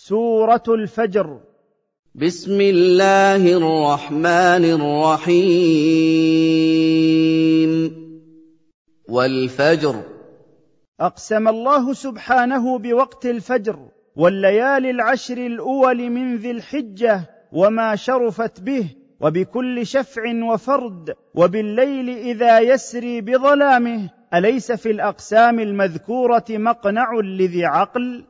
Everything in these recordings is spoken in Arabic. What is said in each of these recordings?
سورة الفجر. بسم الله الرحمن الرحيم. والفجر. أقسم الله سبحانه بوقت الفجر والليالي العشر الأول من ذي الحجة وما شرفت به، وبكل شفع وفرد، وبالليل إذا يسري بظلامه، أليس في الأقسام المذكورة مقنع لذي عقل؟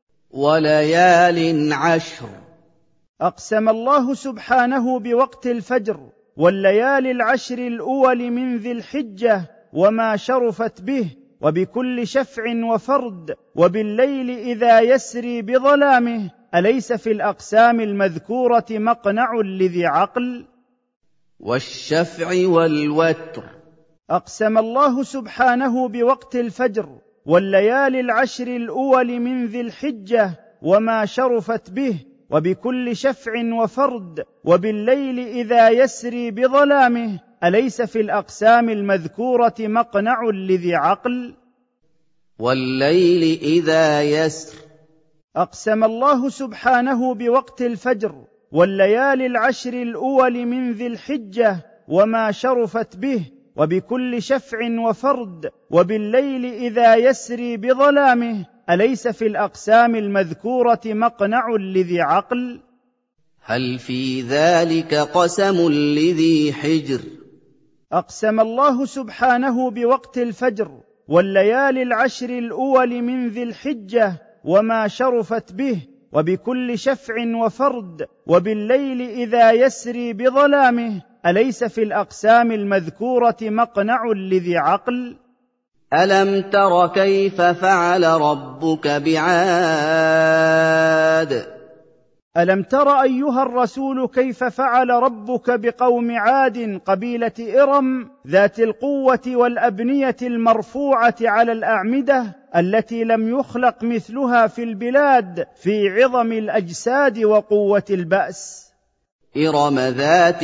وليال عشر. أقسم الله سبحانه بوقت الفجر والليالي العشر الأول من ذي الحجة وما شرفت به، وبكل شفع وفرد، وبالليل إذا يسري بظلامه، أليس في الأقسام المذكورة مقنع لذي عقل؟ والشفع والوتر. أقسم الله سبحانه بوقت الفجر والليالي العشر الأول من ذي الحجة وما شرفت به، وبكل شفع وفرد، وبالليل إذا يسري بظلامه، أليس في الأقسام المذكورة مقنع لذي عقل؟ والليل إذا يسر. أقسم الله سبحانه بوقت الفجر والليالي العشر الأول من ذي الحجة وما شرفت به، وبكل شفع وفرد، وبالليل إذا يسري بظلامه، أليس في الأقسام المذكورة مقنع لذي عقل؟ هل في ذلك قسم لذي حجر؟ أقسم الله سبحانه بوقت الفجر والليالي العشر الأول من ذي الحجة وما شرفت به، وبكل شفع وفرد، وبالليل إذا يسري بظلامه، أليس في الأقسام المذكورة مقنع لذي عقل؟ ألم تر كيف فعل ربك بعاد؟ ألم تر أيها الرسول كيف فعل ربك بقوم عاد قبيلة إرم ذات القوة والأبنية المرفوعة على الأعمدة التي لم يخلق مثلها في البلاد في عظم الأجساد وقوة البأس. إرم ذات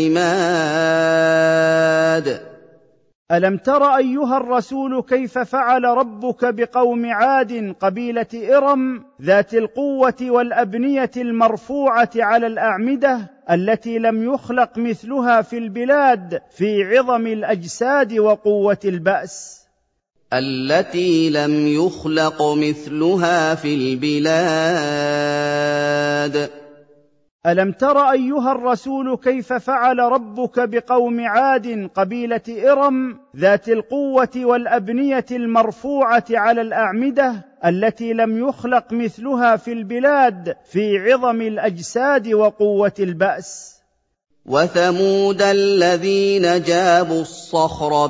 العماد. ألم تر أيها الرسول كيف فعل ربك بقوم عاد قبيلة إرم ذات القوة والأبنية المرفوعة على الأعمدة التي لم يخلق مثلها في البلاد في عظم الأجساد وقوة البأس. التي لم يخلق مثلها في البلاد. ألم تر أيها الرسول كيف فعل ربك بقوم عاد قبيلة إرم ذات القوة والأبنية المرفوعة على الأعمدة التي لم يخلق مثلها في البلاد في عظم الأجساد وقوة البأس. وثمود الذين جابوا الصخر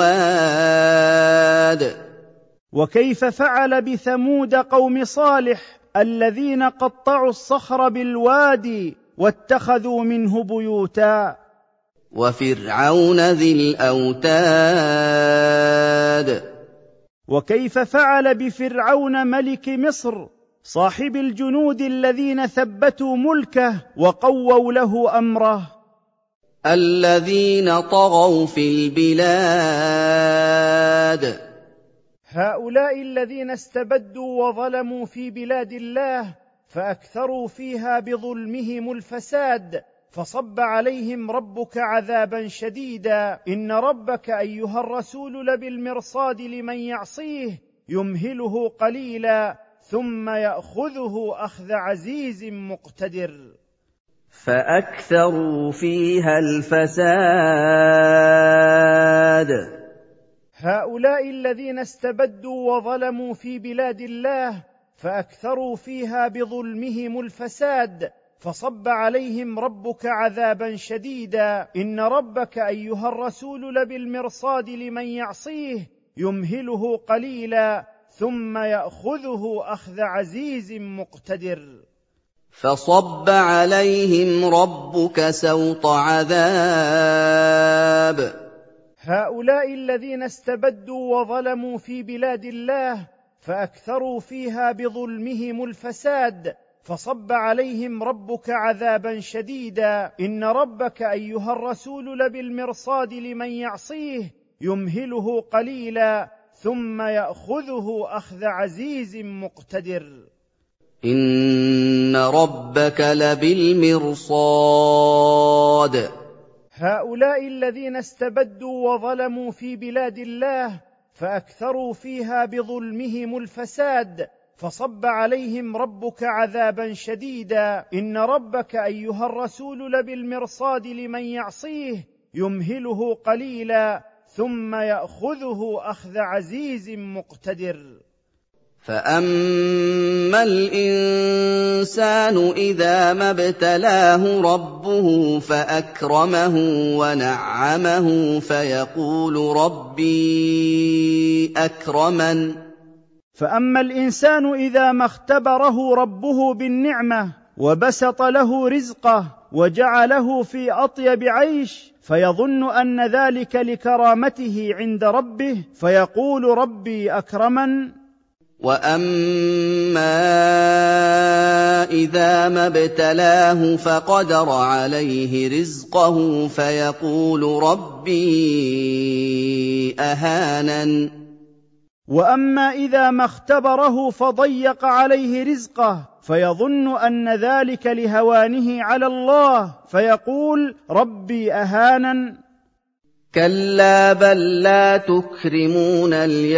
بالواد. وكيف فعل بثمود قوم صالح الذين قطعوا الصخر بالوادي واتخذوا منه بيوتا. وفرعون ذي الأوتاد. وكيف فعل بفرعون ملك مصر صاحب الجنود الذين ثبتوا ملكه وقووا له أمره. الذين طغوا في البلاد. هؤلاء الذين استبدوا وظلموا في بلاد الله فأكثروا فيها بظلمهم الفساد، فصب عليهم ربك عذابا شديدا. إن ربك أيها الرسول لبالمرصاد لمن يعصيه، يمهله قليلا ثم يأخذه أخذ عزيز مقتدر. فأكثروا فيها الفساد. هؤلاء الذين استبدوا وظلموا في بلاد الله فأكثروا فيها بظلمهم الفساد، فصب عليهم ربك عذابا شديدا. إن ربك أيها الرسول لبالمرصاد لمن يعصيه، يمهله قليلا ثم يأخذه أخذ عزيز مقتدر. فصب عليهم ربك سوط عذاب. هؤلاء الذين استبدوا وظلموا في بلاد الله فأكثروا فيها بظلمهم الفساد، فصب عليهم ربك عذابا شديدا. إن ربك أيها الرسول لبالمرصاد لمن يعصيه، يمهله قليلا ثم يأخذه أخذ عزيز مقتدر. إن ربك لبالمرصاد هؤلاء الذين استبدوا وظلموا في بلاد الله فأكثروا فيها بظلمهم الفساد، فصب عليهم ربك عذابا شديدا. إن ربك أيها الرسول لبالمرصاد لمن يعصيه، يمهله قليلا ثم يأخذه أخذ عزيز مقتدر. فأما الإنسان إذا ما ابتلاه ربه فأكرمه ونعمه فيقول ربي أكرمن. فأما الإنسان إذا ما اختبره ربه بالنعمة وبسط له رزقه وجعله في أطيب عيش، فيظن أن ذلك لكرامته عند ربه فيقول ربي أكرمن. وأما إذا ما ابتلاه فقدر عليه رزقه فيقول ربي أهانن. وأما إذا ما اختبره فضيق عليه رزقه فيظن أن ذلك لهوانه على الله فيقول ربي أهانن. كلا بل لا تكرمون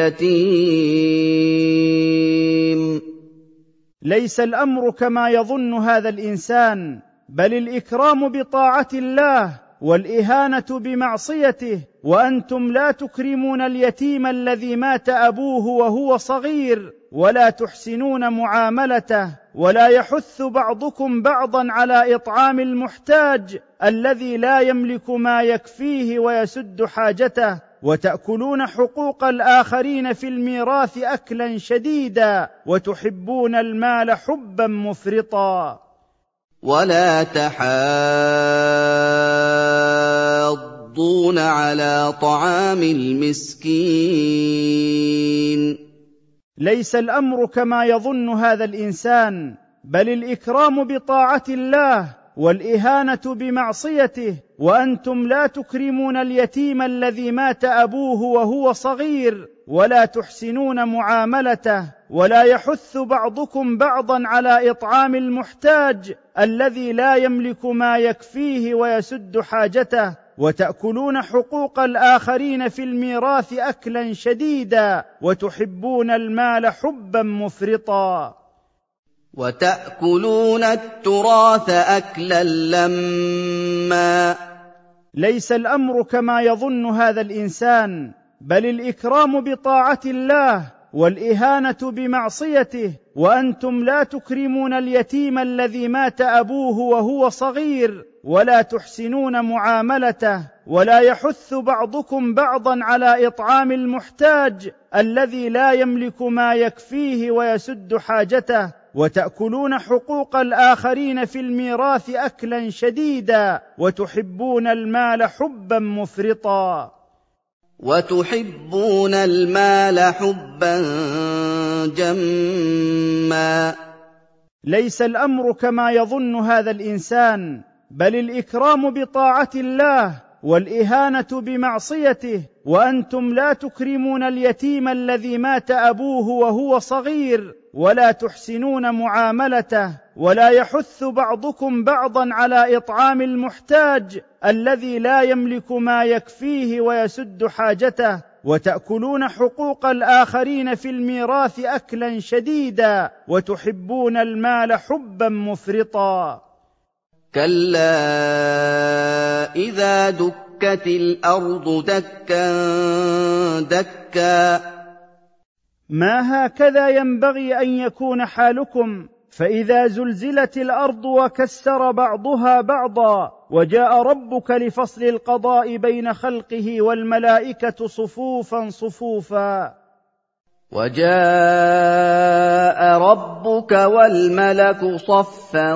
اليتيم. ليس الأمر كما يظن هذا الإنسان، بل الإكرام بطاعة الله والإهانة بمعصيته، وأنتم لا تكرمون اليتيم الذي مات أبوه وهو صغير ولا تحسنون معاملته، ولا يحث بعضكم بعضا على إطعام المحتاج الذي لا يملك ما يكفيه ويسد حاجته، وتأكلون حقوق الآخرين في الميراث أكلا شديدا، وتحبون المال حبا مفرطا. ولا تحاضون على طعام المسكين. ليس الأمر كما يظن هذا الإنسان، بل الإكرام بطاعة الله والإهانة بمعصيته، وأنتم لا تكرمون اليتيم الذي مات أبوه وهو صغير ولا تحسنون معاملته، ولا يحث بعضكم بعضا على إطعام المحتاج الذي لا يملك ما يكفيه ويسد حاجته، وتأكلون حقوق الآخرين في الميراث أكلا شديدا، وتحبون المال حبا مفرطا. وتأكلون التراث أكلا لما. ليس الأمر كما يظن هذا الإنسان، بل الإكرام بطاعة الله والإهانة بمعصيته، وأنتم لا تكرمون اليتيم الذي مات أبوه وهو صغير ولا تحسنون معاملته، ولا يحث بعضكم بعضا على إطعام المحتاج الذي لا يملك ما يكفيه ويسد حاجته، وتأكلون حقوق الآخرين في الميراث أكلا شديدا، وتحبون المال حبا مفرطا. وتحبون المال حبا جما. ليس الأمر كما يظن هذا الإنسان، بل الإكرام بطاعة الله والإهانة بمعصيته، وأنتم لا تكرمون اليتيم الذي مات أبوه وهو صغير ولا تحسنون معاملته، ولا يحث بعضكم بعضا على إطعام المحتاج الذي لا يملك ما يكفيه ويسد حاجته، وتأكلون حقوق الآخرين في الميراث أكلا شديدا، وتحبون المال حبا مفرطا. كلا إذا دكت الأرض دكا دكا. ما هكذا ينبغي أن يكون حالكم، فإذا زلزلت الأرض وكسر بعضها بعضا، وجاء ربك لفصل القضاء بين خلقه والملائكة صفوفا صفوفا. وجاء ربك والملك صفا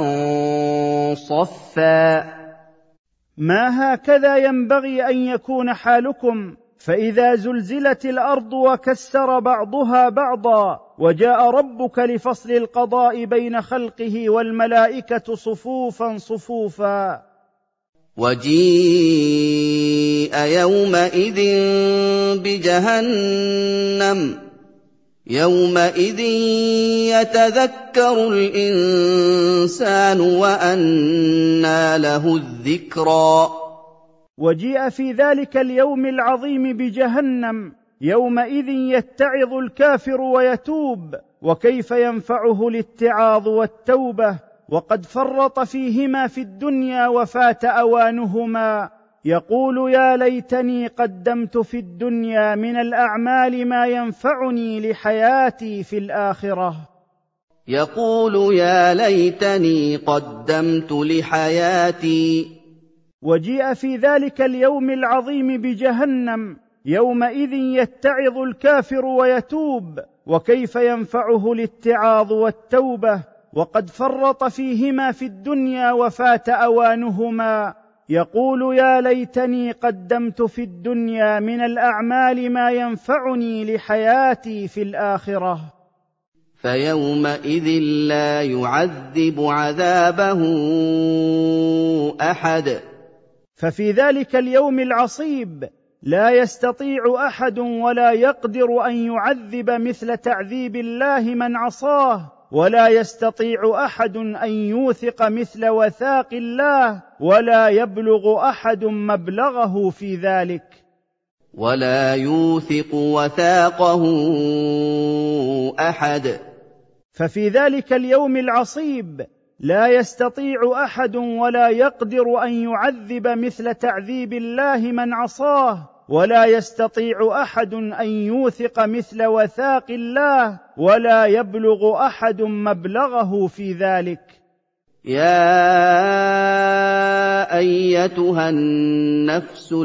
صفا. ما هكذا ينبغي أن يكون حالكم، فإذا زلزلت الأرض وكسر بعضها بعضا، وجاء ربك لفصل القضاء بين خلقه والملائكة صفوفا صفوفا. وجيء يومئذ بجهنم يومئذ يتذكر الإنسان الْإِنسَانُ وَأَنَّىٰ لَهُ الذِّكْرَىٰ وجيء في ذلك اليوم العظيم بجهنم، يومئذ يتعظ الكافر ويتوب، وكيف ينفعه الاتعاظ والتوبة وقد فرط فيهما في الدنيا وفات أوانهما. يقول يا ليتني قدمت في الدنيا من الأعمال ما ينفعني لحياتي في الآخرة. يقول يا ليتني قدمت لحياتي. وجيء في ذلك اليوم العظيم بجهنم، يومئذ يتعظ الكافر ويتوب، وكيف ينفعه الاتعاظ والتوبة وقد فرط فيهما في الدنيا وفات أوانهما. يقول يا ليتني قدمت في الدنيا من الأعمال ما ينفعني لحياتي في الآخرة. فيومئذ لا يعذب عذابه أحد. ففي ذلك اليوم العصيب لا يستطيع أحد ولا يقدر أن يعذب مثل تعذيب الله من عصاه، ولا يستطيع أحد أن يوثق مثل وثاق الله، ولا يبلغ أحد مبلغه في ذلك، ولا يوثق وثاقه أحد. ففي ذلك اليوم العصيب لا يستطيع أحد ولا يقدر أن يعذب مثل تعذيب الله من عصاه، ولا يستطيع أحد أن يوثق مثل وثاق الله، ولا يبلغ أحد مبلغه في ذلك. يا أيتها النفس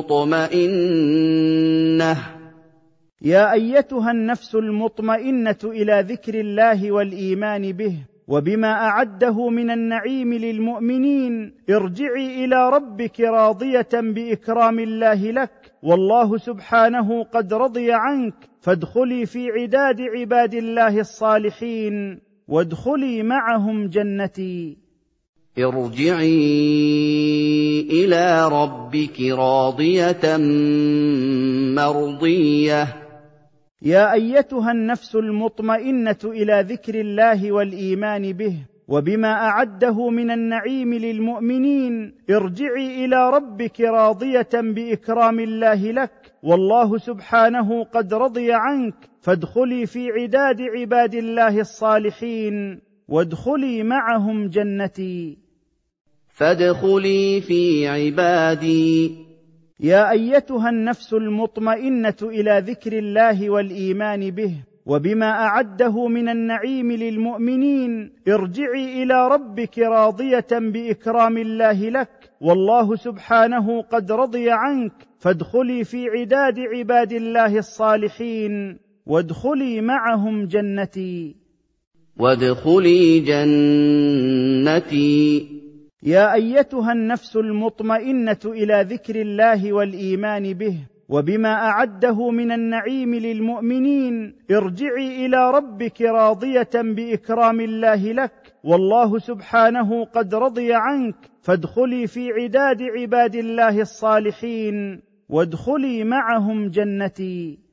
المطمئنة. يا أيتها النفس المطمئنة إلى ذكر الله والإيمان به وبما أعده من النعيم للمؤمنين، ارجعي إلى ربك راضية بإكرام الله لك، والله سبحانه قد رضي عنك، فادخلي في عداد عباد الله الصالحين، وادخلي معهم جنتي. ارجعي إلى ربك راضية مرضية. يا أيتها النفس المطمئنة إلى ذكر الله والإيمان به وبما أعده من النعيم للمؤمنين، ارجعي إلى ربك راضية بإكرام الله لك، والله سبحانه قد رضي عنك، فادخلي في عداد عباد الله الصالحين، وادخلي معهم جنتي. فادخلي في عبادي. يا أيتها النفس المطمئنة إلى ذكر الله والإيمان به وبما أعده من النعيم للمؤمنين، ارجعي إلى ربك راضية بإكرام الله لك، والله سبحانه قد رضي عنك، فادخلي في عداد عباد الله الصالحين، وادخلي معهم جنتي. وادخلي جنتي. يا أيتها النفس المطمئنة إلى ذكر الله والإيمان به وبما أعده من النعيم للمؤمنين، ارجعي إلى ربك راضية بإكرام الله لك، والله سبحانه قد رضي عنك، فادخلي في عداد عباد الله الصالحين، وادخلي معهم جنتي.